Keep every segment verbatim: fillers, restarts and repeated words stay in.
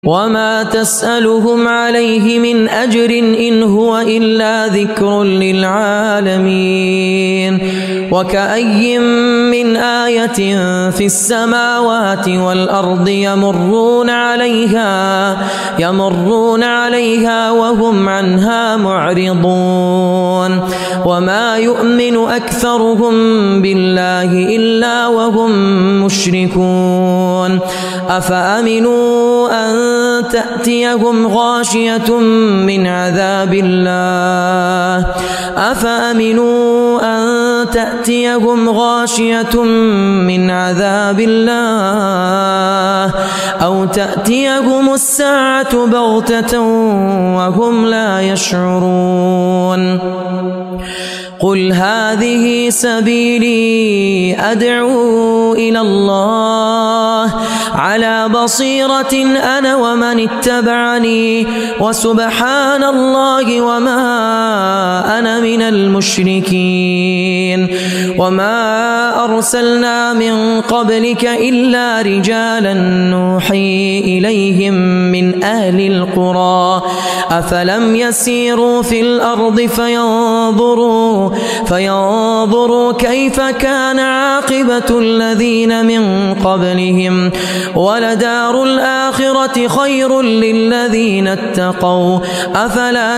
وما تسألهم عليه من أجر إن هو إلا ذكر للعالمين. وكأي من آية في السماوات والأرض يمرون عليها يمرون عليها وهم عنها معرضون. وما يؤمن أكثرهم بالله إلا وهم مشركون. أفأمنوا أن تأتيهم غاشية من عذاب الله أفأمنوا أن تأتيهم غاشية من عذاب الله أو تأتيهم الساعة بغتة وهم لا يشعرون. قل هذه سبيلي أدعو إلى الله على بصيرة أنا ومن اتبعني وسبحان الله وما أنا من المشركين. وما أرسلنا من قبلك إلا رجالا نوحي إليهم من أهل القرى أفلم يسيروا في الأرض فينظروا فينظروا كيف كان عاقبة الذين من قبلهم ولدار الآخرة خير للذين اتقوا أفلا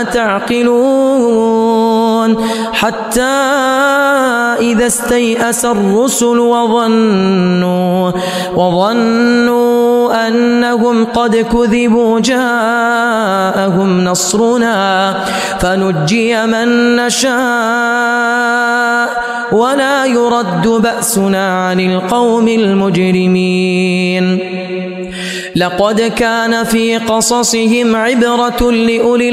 تعقلون. حتى إذا استيأس الرسل وظنوا وظنوا أنهم قد كذبوا جاءهم نصرنا فنجي من نشاء ولا يرد بأسنا عن القوم المجرمين. لقد كان في قصصهم عبرة لأولي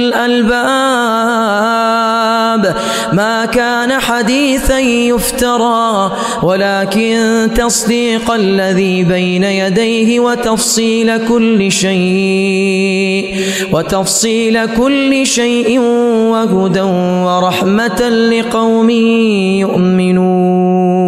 الألباب ما كان حديثا يفترى ولكن تصديق الذي بين يديه وتفصيل كل شيء وتفصيل كل شيء وهدى ورحمة لقوم يؤمنون.